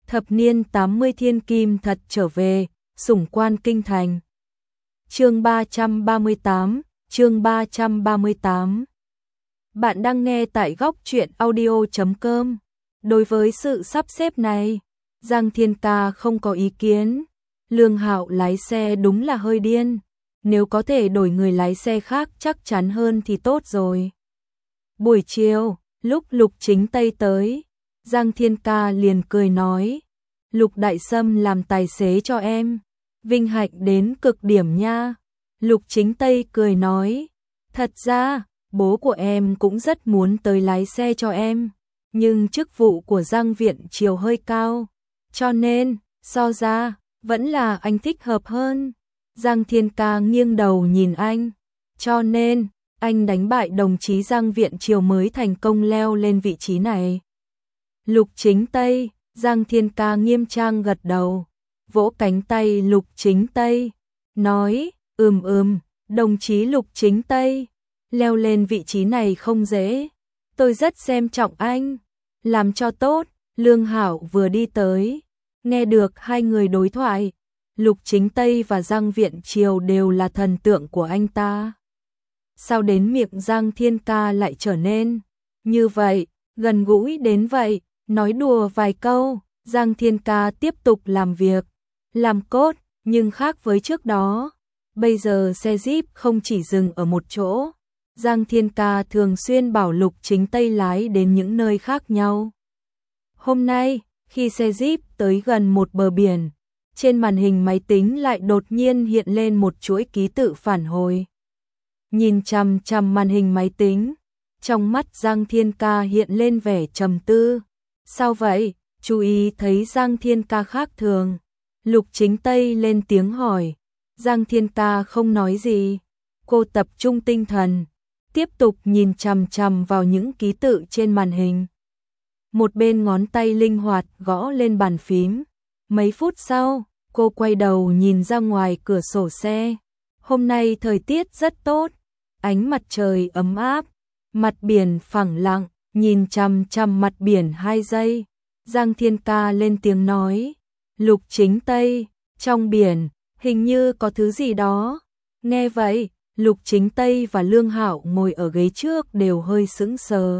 Thập niên 80 thiên kim thật trở về, sủng quan kinh thành. Chương 338, chương 338. Bạn đang nghe tại góc truyện audio.com. Đối với sự sắp xếp này, Giang Thiên Ca không có ý kiến. Lương Hạo lái xe đúng là hơi điên. Nếu có thể đổi người lái xe khác chắc chắn hơn thì tốt rồi. Buổi chiều, lúc Lục Chính Tây tới, Giang Thiên Ca liền cười nói, Lục Đại Sâm làm tài xế cho em, vinh hạnh đến cực điểm nha. Lục Chính Tây cười nói, thật ra, bố của em cũng rất muốn tới lái xe cho em, nhưng chức vụ của Giang Viện Triều hơi cao, cho nên, so ra, vẫn là anh thích hợp hơn. Giang Thiên Ca nghiêng đầu nhìn anh, cho nên, anh đánh bại đồng chí Giang Viện Triều mới thành công leo lên vị trí này. Lục Chính Tây, Giang Thiên Ca nghiêm trang gật đầu, vỗ cánh tay Lục Chính Tây, nói, đồng chí Lục Chính Tây, leo lên vị trí này không dễ, tôi rất xem trọng anh, làm cho tốt. Lương Hạo vừa đi tới, nghe được hai người đối thoại, Lục Chính Tây và Giang Viện Triều đều là thần tượng của anh ta. Sao đến miệng Giang Thiên Ca lại trở nên như vậy, gần gũi đến vậy, nói đùa vài câu, Giang Thiên Ca tiếp tục làm việc, làm cốt, nhưng khác với trước đó. Bây giờ xe Jeep không chỉ dừng ở một chỗ, Giang Thiên Ca thường xuyên bảo Lục Chính Tây lái đến những nơi khác nhau. Hôm nay, khi xe Jeep tới gần một bờ biển, trên màn hình máy tính lại đột nhiên hiện lên một chuỗi ký tự phản hồi. Nhìn chằm chằm màn hình máy tính, trong mắt Giang Thiên Ca hiện lên vẻ trầm tư. Sao vậy? Chú ý thấy Giang Thiên Ca khác thường. Lục Chính Tây lên tiếng hỏi. Giang Thiên Ca không nói gì. Cô tập trung tinh thần, tiếp tục nhìn chằm chằm vào những ký tự trên màn hình. Một bên ngón tay linh hoạt gõ lên bàn phím. Mấy phút sau, cô quay đầu nhìn ra ngoài cửa sổ xe. Hôm nay thời tiết rất tốt, ánh mặt trời ấm áp, mặt biển phẳng lặng, nhìn chằm chằm mặt biển 2 giây. Giang Thiên Ca lên tiếng nói, Lục Chính Tây, trong biển, hình như có thứ gì đó. Nghe vậy, Lục Chính Tây và Lương Hạo ngồi ở ghế trước đều hơi sững sờ.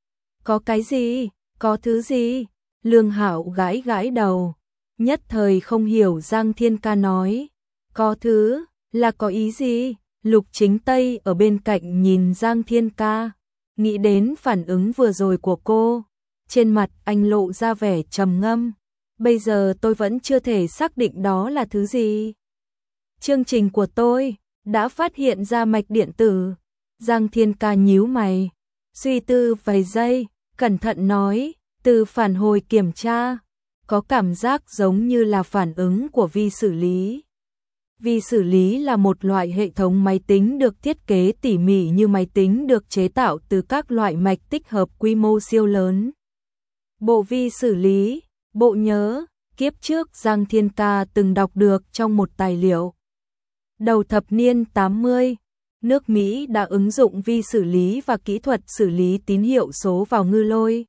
Có cái gì? Có thứ gì? Lương Hạo gãi gãi đầu, nhất thời không hiểu Giang Thiên Ca nói. Có thứ, là có ý gì? Lục Chính Tây ở bên cạnh nhìn Giang Thiên Ca, nghĩ đến phản ứng vừa rồi của cô. Trên mặt anh lộ ra vẻ trầm ngâm. Bây giờ tôi vẫn chưa thể xác định đó là thứ gì. Chương trình của tôi đã phát hiện ra mạch điện tử. Giang Thiên Ca nhíu mày, suy tư vài giây, cẩn thận nói, từ phản hồi kiểm tra, có cảm giác giống như là phản ứng của vi xử lý. Vi xử lý là một loại hệ thống máy tính được thiết kế tỉ mỉ như máy tính được chế tạo từ các loại mạch tích hợp quy mô siêu lớn. Bộ vi xử lý, bộ nhớ, kiếp trước Giang Thiên Ca từng đọc được trong một tài liệu. Đầu thập niên 80, nước Mỹ đã ứng dụng vi xử lý và kỹ thuật xử lý tín hiệu số vào ngư lôi.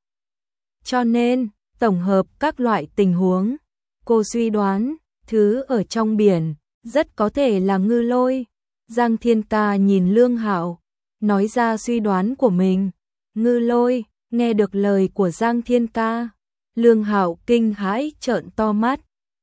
Cho nên, tổng hợp các loại tình huống, cô suy đoán, thứ ở trong biển rất có thể là ngư lôi. Giang Thiên Ca nhìn Lương Hạo, nói ra suy đoán của mình. Ngư lôi, nghe được lời của Giang Thiên Ca, Lương Hạo kinh hãi trợn to mắt.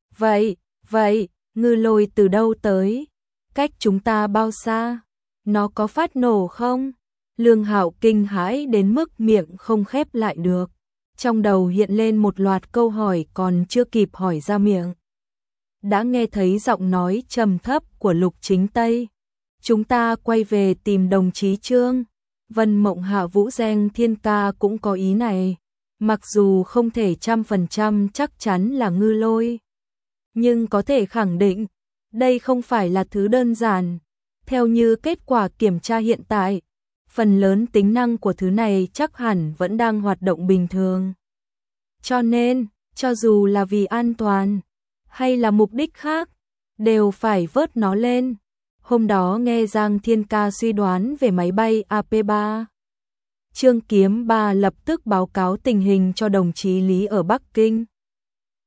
Vậy, ngư lôi từ đâu tới? Cách chúng ta bao xa? Nó có phát nổ không? Lương Hạo kinh hãi đến mức miệng không khép lại được. Trong đầu hiện lên một loạt câu hỏi còn chưa kịp hỏi ra miệng. Đã nghe thấy giọng nói trầm thấp của Lục Chính Tây. Chúng ta quay về tìm đồng chí Trương. Vân Mộng Hạ Vũ Giang Thiên Ca cũng có ý này. Mặc dù không thể 100% chắc chắn là ngư lôi, nhưng có thể khẳng định, đây không phải là thứ đơn giản. Theo như kết quả kiểm tra hiện tại, phần lớn tính năng của thứ này chắc hẳn vẫn đang hoạt động bình thường. Cho nên, cho dù là vì an toàn, hay là mục đích khác, đều phải vớt nó lên. Hôm đó nghe Giang Thiên Ca suy đoán về máy bay AP3. Trương Kiếm Ba lập tức báo cáo tình hình cho đồng chí Lý ở Bắc Kinh.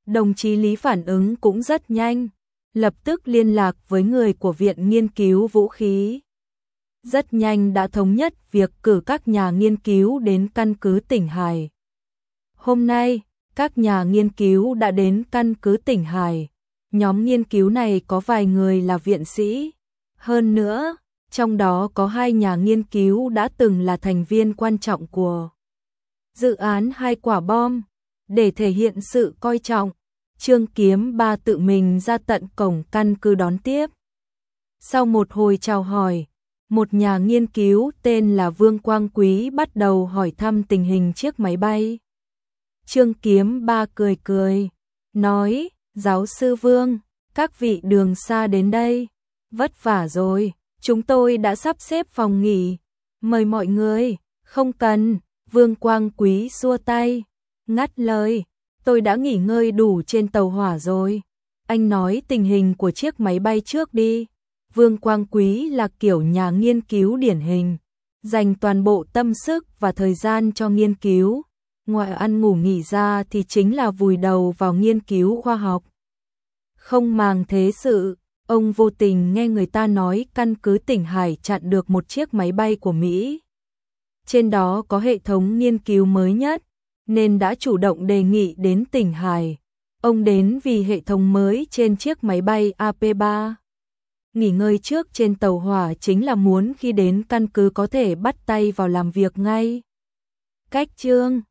Đồng chí Lý phản ứng cũng rất nhanh, lập tức liên lạc với người của Viện Nghiên cứu Vũ khí. Rất nhanh đã thống nhất việc cử các nhà nghiên cứu đến căn cứ Tỉnh Hải. Hôm nay, các nhà nghiên cứu đã đến căn cứ Tỉnh Hải. Nhóm nghiên cứu này có vài người là viện sĩ. Hơn nữa, trong đó có 2 nhà nghiên cứu đã từng là thành viên quan trọng của dự án 2 quả bom. Để thể hiện sự coi trọng, Trương Kiếm Ba tự mình ra tận cổng căn cứ đón tiếp. Sau một hồi chào hỏi, một nhà nghiên cứu tên là Vương Quang Quý bắt đầu hỏi thăm tình hình chiếc máy bay. Trương Kiếm Ba cười cười, nói, giáo sư Vương, các vị đường xa đến đây, vất vả rồi, chúng tôi đã sắp xếp phòng nghỉ, mời mọi người, không cần. Vương Quang Quý xua tay, ngắt lời, tôi đã nghỉ ngơi đủ trên tàu hỏa rồi, anh nói tình hình của chiếc máy bay trước đi. Vương Quang Quý là kiểu nhà nghiên cứu điển hình, dành toàn bộ tâm sức và thời gian cho nghiên cứu, ngoài ăn ngủ nghỉ ra thì chính là vùi đầu vào nghiên cứu khoa học. Không màng thế sự, ông vô tình nghe người ta nói căn cứ Tỉnh Hải chặn được một chiếc máy bay của Mỹ. Trên đó có hệ thống nghiên cứu mới nhất, nên đã chủ động đề nghị đến Tỉnh Hải. Ông đến vì hệ thống mới trên chiếc máy bay AP3. Nghỉ ngơi trước trên tàu hỏa chính là muốn khi đến căn cứ có thể bắt tay vào làm việc ngay. Cách chương